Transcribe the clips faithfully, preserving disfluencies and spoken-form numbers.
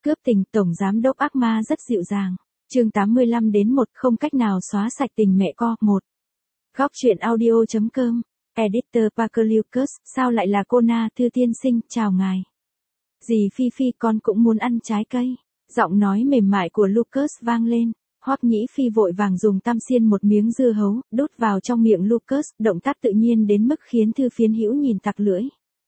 Cướp tình tổng giám đốc ác ma rất dịu dàng. Chương tám mươi lăm đến một không cách nào xóa sạch tình mẹ co. một. Góc truyện audio.com. Editor Parker Lucas, sao lại là cô Na Thư tiên sinh, chào ngài. Dì Phi Phi con cũng muốn ăn trái cây. Giọng nói mềm mại của Lucas vang lên. Hoắc Nhĩ Phi vội vàng dùng tăm xiên một miếng dưa hấu, đút vào trong miệng Lucas, động tác tự nhiên đến mức khiến Thư Phiến Hữu nhìn tặc lưỡi.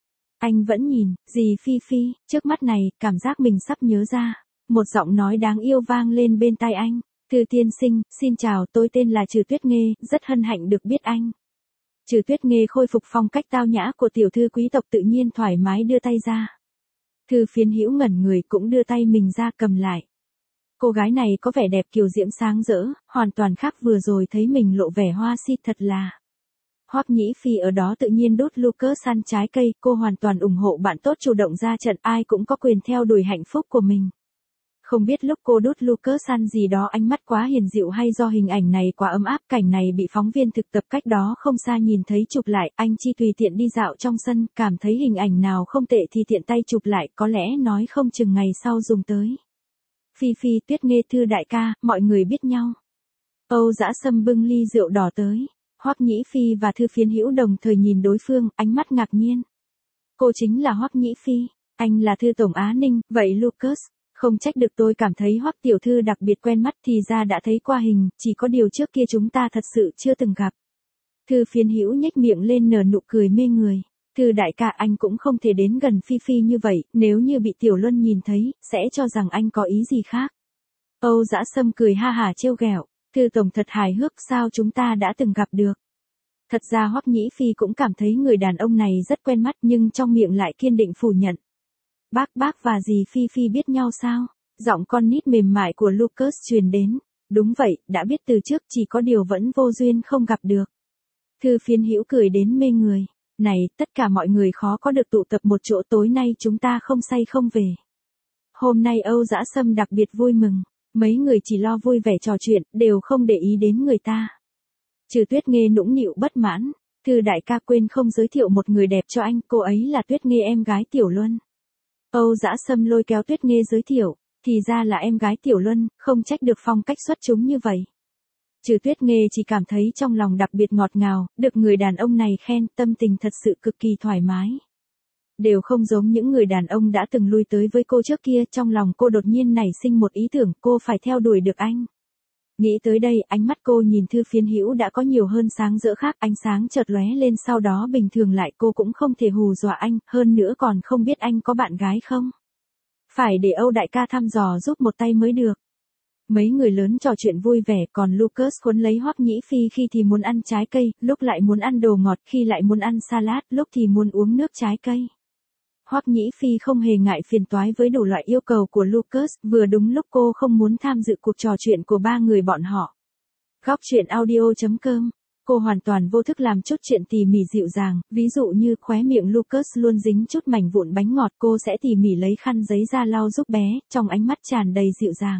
Anh vẫn nhìn, dì Phi Phi, trước mắt này, cảm giác mình sắp nhớ ra. Một giọng nói đáng yêu vang lên bên tai anh. Thư tiên sinh, xin chào, tôi tên là Trừ Tuyết Nghê, rất hân hạnh được biết anh. Trừ Tuyết Nghê khôi phục phong cách tao nhã của tiểu thư quý tộc, tự nhiên thoải mái đưa tay ra. Thư Phiến Hữu ngẩn người cũng đưa tay mình ra cầm lại. Cô gái này có vẻ đẹp kiều diễm sáng rỡ, hoàn toàn khác vừa rồi thấy mình lộ vẻ hoa si, thật là. Hoắc Nhĩ Phi ở đó tự nhiên đút Lucas ăn trái cây, cô hoàn toàn ủng hộ bạn tốt chủ động ra trận, ai cũng có quyền theo đuổi hạnh phúc của mình. Không biết lúc cô đút Lucas ăn gì đó ánh mắt quá hiền dịu hay do hình ảnh này quá ấm áp, cảnh này bị phóng viên thực tập cách đó không xa nhìn thấy chụp lại, anh chi tùy tiện đi dạo trong sân, cảm thấy hình ảnh nào không tệ thì tiện tay chụp lại, có lẽ nói không chừng ngày sau dùng tới. Phi Phi, Tuyết Nghê, Thư đại ca, mọi người biết nhau. Âu Dã Sâm bưng ly rượu đỏ tới. Hoắc Nhĩ Phi và Thư Phiến Hữu đồng thời nhìn đối phương, ánh mắt ngạc nhiên. Cô chính là Hoắc Nhĩ Phi, anh là Thư Tổng Á Ninh, vậy Lucas, không trách được tôi cảm thấy Hoắc tiểu thư đặc biệt quen mắt, thì ra đã thấy qua hình, chỉ có điều trước kia chúng ta thật sự chưa từng gặp. Thư Phiến Hữu nhếch miệng lên nở nụ cười mê người. Thư đại ca, anh cũng không thể đến gần Phi Phi như vậy, nếu như bị Tiểu Luân nhìn thấy, sẽ cho rằng anh có ý gì khác. Âu Dã Sâm cười ha hả trêu ghẹo. Thư tổng thật hài hước, sao chúng ta đã từng gặp được. Thật ra Hoắc Nhĩ Phi cũng cảm thấy người đàn ông này rất quen mắt, nhưng trong miệng lại kiên định phủ nhận. Bác bác và dì Phi Phi biết nhau sao? Giọng con nít mềm mại của Lucas truyền đến. Đúng vậy, đã biết từ trước, chỉ có điều vẫn vô duyên không gặp được. Thư Phiến Hữu cười đến mê người. Này, tất cả mọi người khó có được tụ tập một chỗ, tối nay chúng ta không say không về. Hôm nay Âu Dã Sâm đặc biệt vui mừng. Mấy người chỉ lo vui vẻ trò chuyện, đều không để ý đến người ta. Trừ Tuyết Nghê nũng nịu bất mãn. Thư đại ca quên không giới thiệu một người đẹp cho anh, cô ấy là Tuyết Nghê, em gái Tiểu Luân. Âu Dã Sâm lôi kéo Tuyết Nghê giới thiệu, thì ra là em gái Tiểu Luân, không trách được phong cách xuất chúng như vậy. Trừ Tuyết Nghê chỉ cảm thấy trong lòng đặc biệt ngọt ngào, được người đàn ông này khen, tâm tình thật sự cực kỳ thoải mái. Đều không giống những người đàn ông đã từng lui tới với cô trước kia, trong lòng cô đột nhiên nảy sinh một ý tưởng, cô phải theo đuổi được anh. Nghĩ tới đây, ánh mắt cô nhìn Thư Phiến Hữu đã có nhiều hơn sáng rỡ khác, ánh sáng chợt lóe lên, sau đó bình thường lại, cô cũng không thể hù dọa anh, hơn nữa còn không biết anh có bạn gái không. Phải để Âu đại ca thăm dò giúp một tay mới được. Mấy người lớn trò chuyện vui vẻ, còn Lucas cuốn lấy Hoắc Nhĩ Phi, khi thì muốn ăn trái cây, lúc lại muốn ăn đồ ngọt, khi lại muốn ăn salad, lúc thì muốn uống nước trái cây. Hoắc Nhĩ Phi không hề ngại phiền toái với đủ loại yêu cầu của Lucas, vừa đúng lúc cô không muốn tham dự cuộc trò chuyện của ba người bọn họ. Góc truyện audio.com. Cô hoàn toàn vô thức làm chút chuyện tỉ mỉ dịu dàng, ví dụ như khóe miệng Lucas luôn dính chút mảnh vụn bánh ngọt, cô sẽ tỉ mỉ lấy khăn giấy ra lau giúp bé, trong ánh mắt tràn đầy dịu dàng.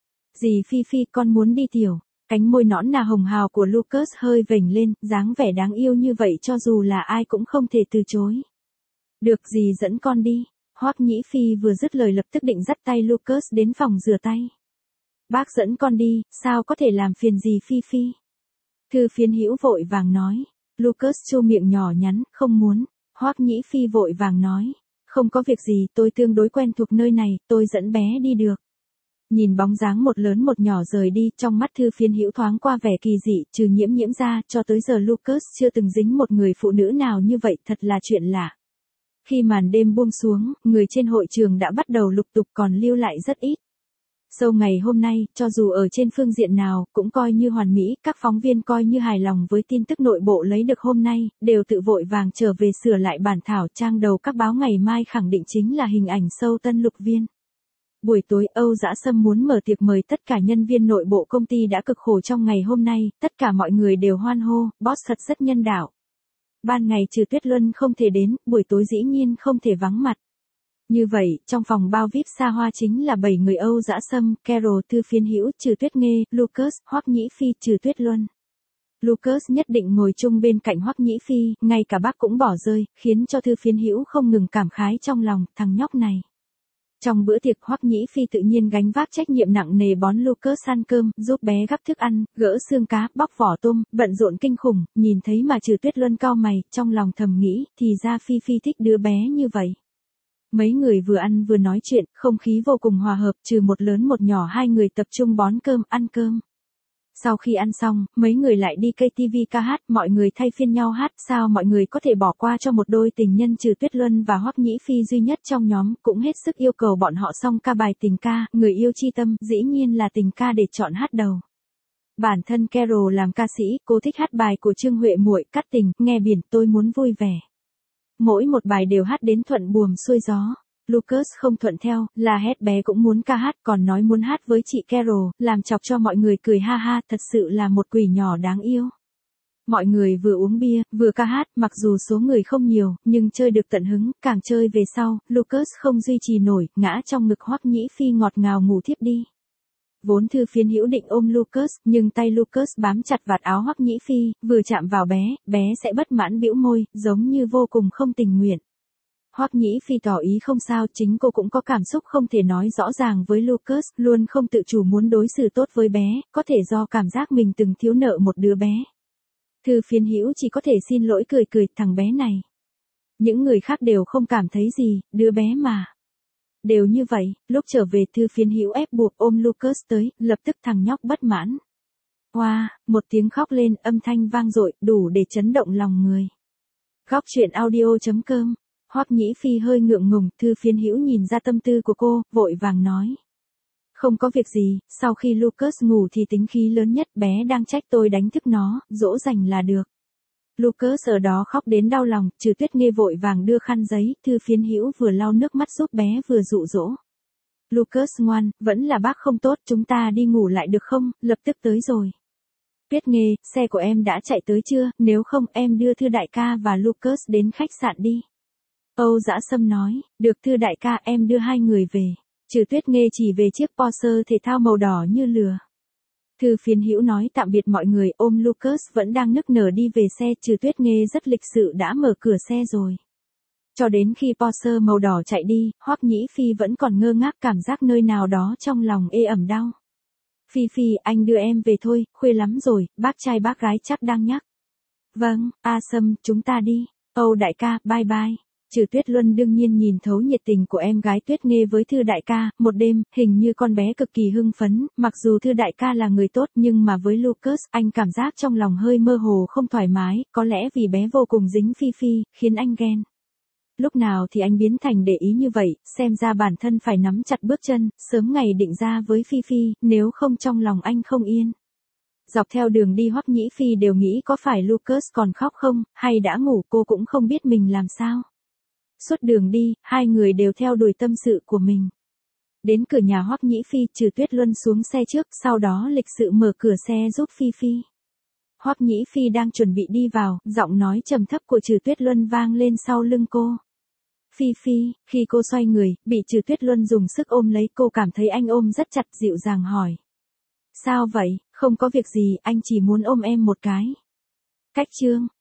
Dì Phi Phi, con muốn đi tiểu. Cánh môi nõn nà hồng hào của Lucas hơi vểnh lên, dáng vẻ đáng yêu như vậy cho dù là ai cũng không thể từ chối. Được, dì dẫn con đi. Hoắc Nhĩ Phi vừa dứt lời lập tức định dắt tay Lucas đến phòng rửa tay. Bác dẫn con đi, sao có thể làm phiền dì Phi Phi. Thư Phiến Hữu vội vàng nói. Lucas chu miệng nhỏ nhắn, không muốn. Hoắc Nhĩ Phi vội vàng nói. Không có việc gì, tôi tương đối quen thuộc nơi này, tôi dẫn bé đi được. Nhìn bóng dáng một lớn một nhỏ rời đi, trong mắt Thư Phiến Hữu thoáng qua vẻ kỳ dị, trừ Nhiễm Nhiễm ra, cho tới giờ Lucas chưa từng dính một người phụ nữ nào như vậy, thật là chuyện lạ. Khi màn đêm buông xuống, người trên hội trường đã bắt đầu lục tục, còn lưu lại rất ít. Sau ngày hôm nay, cho dù ở trên phương diện nào, cũng coi như hoàn mỹ, các phóng viên coi như hài lòng với tin tức nội bộ lấy được hôm nay, đều tự vội vàng trở về sửa lại bản thảo, trang đầu các báo ngày mai khẳng định chính là hình ảnh Sâu Tân Lục Viên. Buổi tối, Âu Dã Sâm muốn mở tiệc mời tất cả nhân viên nội bộ công ty đã cực khổ trong ngày hôm nay, tất cả mọi người đều hoan hô, boss thật rất nhân đạo. Ban ngày trừ Tuyết Luân không thể đến, buổi tối dĩ nhiên không thể vắng mặt. Như vậy, trong phòng bao víp xa hoa chính là bảy người Âu Dã Sâm, Carol, Thư Phiến Hữu, Trừ Tuyết Nghê, Lucas, Hoắc Nhĩ Phi, Trừ Tuyết Luân. Lucas nhất định ngồi chung bên cạnh Hoắc Nhĩ Phi, ngay cả bác cũng bỏ rơi, khiến cho Thư Phiến Hữu không ngừng cảm khái trong lòng, thằng nhóc này. Trong bữa tiệc Hoắc Nhĩ Phi tự nhiên gánh vác trách nhiệm nặng nề bón Lucas ăn cơm, giúp bé gắp thức ăn, gỡ xương cá, bóc vỏ tôm, bận rộn kinh khủng, nhìn thấy mà Trừ Tuyết Luân cau mày, trong lòng thầm nghĩ, thì ra Phi Phi thích đứa bé như vậy. Mấy người vừa ăn vừa nói chuyện, không khí vô cùng hòa hợp, trừ một lớn một nhỏ hai người tập trung bón cơm, ăn cơm. Sau khi ăn xong, mấy người lại đi ca tê vê ca hát, mọi người thay phiên nhau hát, sao mọi người có thể bỏ qua cho một đôi tình nhân Trừ Tuyết Luân và Hoắc Nhĩ Phi duy nhất trong nhóm, cũng hết sức yêu cầu bọn họ song ca bài tình ca, người yêu chi tâm, dĩ nhiên là tình ca để chọn hát đầu. Bản thân Carol làm ca sĩ, cô thích hát bài của Trương Huệ Muội, Cát Tình, Nghe Biển, Tôi Muốn Vui Vẻ. Mỗi một bài đều hát đến thuận buồm xuôi gió. Lucas không thuận theo, la hét bé cũng muốn ca hát, còn nói muốn hát với chị Carol, làm chọc cho mọi người cười ha ha, thật sự là một quỷ nhỏ đáng yêu. Mọi người vừa uống bia, vừa ca hát, mặc dù số người không nhiều, nhưng chơi được tận hứng, càng chơi về sau, Lucas không duy trì nổi, ngã trong ngực Hoắc Nhĩ Phi ngọt ngào ngủ thiếp đi. Vốn Thư Phiến Hữu định ôm Lucas, nhưng tay Lucas bám chặt vạt áo Hoắc Nhĩ Phi, vừa chạm vào bé, bé sẽ bất mãn bĩu môi, giống như vô cùng không tình nguyện. Hoắc Nhĩ Phi tỏ ý không sao, chính cô cũng có cảm xúc không thể nói rõ ràng với Lucas, luôn không tự chủ muốn đối xử tốt với bé, có thể do cảm giác mình từng thiếu nợ một đứa bé. Thư Phiến Hữu chỉ có thể xin lỗi cười cười, thằng bé này. Những người khác đều không cảm thấy gì, đứa bé mà. Đều như vậy, lúc trở về Thư Phiến Hữu ép buộc ôm Lucas tới, lập tức thằng nhóc bất mãn. Hoa, wow, một tiếng khóc lên, âm thanh vang dội, đủ để chấn động lòng người. Góc truyện audio chấm com. Hoắc Nhĩ Phi hơi ngượng ngùng, Thư Phiến Hữu nhìn ra tâm tư của cô, vội vàng nói. Không có việc gì, sau khi Lucas ngủ thì tính khí lớn nhất, bé đang trách tôi đánh thức nó, dỗ dành là được. Lucas ở đó khóc đến đau lòng, Trừ Tuyết Nghê vội vàng đưa khăn giấy, Thư Phiến Hữu vừa lau nước mắt giúp bé vừa dụ dỗ. Lucas ngoan, vẫn là bác không tốt, chúng ta đi ngủ lại được không, lập tức tới rồi. Tuyết Nghê, xe của em đã chạy tới chưa, nếu không em đưa Thư đại ca và Lucas đến khách sạn đi. Âu Dã Sâm nói, được Thư đại ca, em đưa hai người về. Trừ Tuyết Nghê chỉ về chiếc Porsche thể thao màu đỏ như lửa. Thư Phiến Hữu nói tạm biệt mọi người, ôm Lucas vẫn đang nức nở đi về xe, Trừ Tuyết Nghê rất lịch sự đã mở cửa xe rồi. Cho đến khi Porsche màu đỏ chạy đi, Hoắc Nhĩ Phi vẫn còn ngơ ngác, cảm giác nơi nào đó trong lòng ê ẩm đau. Phi Phi, anh đưa em về thôi, khuya lắm rồi, bác trai bác gái chắc đang nhắc. Vâng, A Sâm, chúng ta đi. Âu đại ca, bye bye. Trừ Tuyết Luân đương nhiên nhìn thấu nhiệt tình của em gái Tuyết Nghê với Thư đại ca, một đêm, hình như con bé cực kỳ hưng phấn, mặc dù Thư đại ca là người tốt nhưng mà với Lucas, anh cảm giác trong lòng hơi mơ hồ không thoải mái, có lẽ vì bé vô cùng dính Phi Phi, khiến anh ghen. Lúc nào thì anh biến thành để ý như vậy, xem ra bản thân phải nắm chặt bước chân, sớm ngày định ra với Phi Phi, nếu không trong lòng anh không yên. Dọc theo đường đi Hoắc Nhĩ Phi đều nghĩ có phải Lucas còn khóc không, hay đã ngủ, cô cũng không biết mình làm sao. Suốt đường đi, hai người đều theo đuổi tâm sự của mình. Đến cửa nhà Hoắc Nhĩ Phi, Trừ Tuyết Luân xuống xe trước, sau đó lịch sự mở cửa xe giúp Phi Phi. Hoắc Nhĩ Phi đang chuẩn bị đi vào, giọng nói trầm thấp của Trừ Tuyết Luân vang lên sau lưng cô. Phi Phi, khi cô xoay người, bị Trừ Tuyết Luân dùng sức ôm lấy, cô cảm thấy anh ôm rất chặt, dịu dàng hỏi. Sao vậy, không có việc gì, anh chỉ muốn ôm em một cái. Cách chương.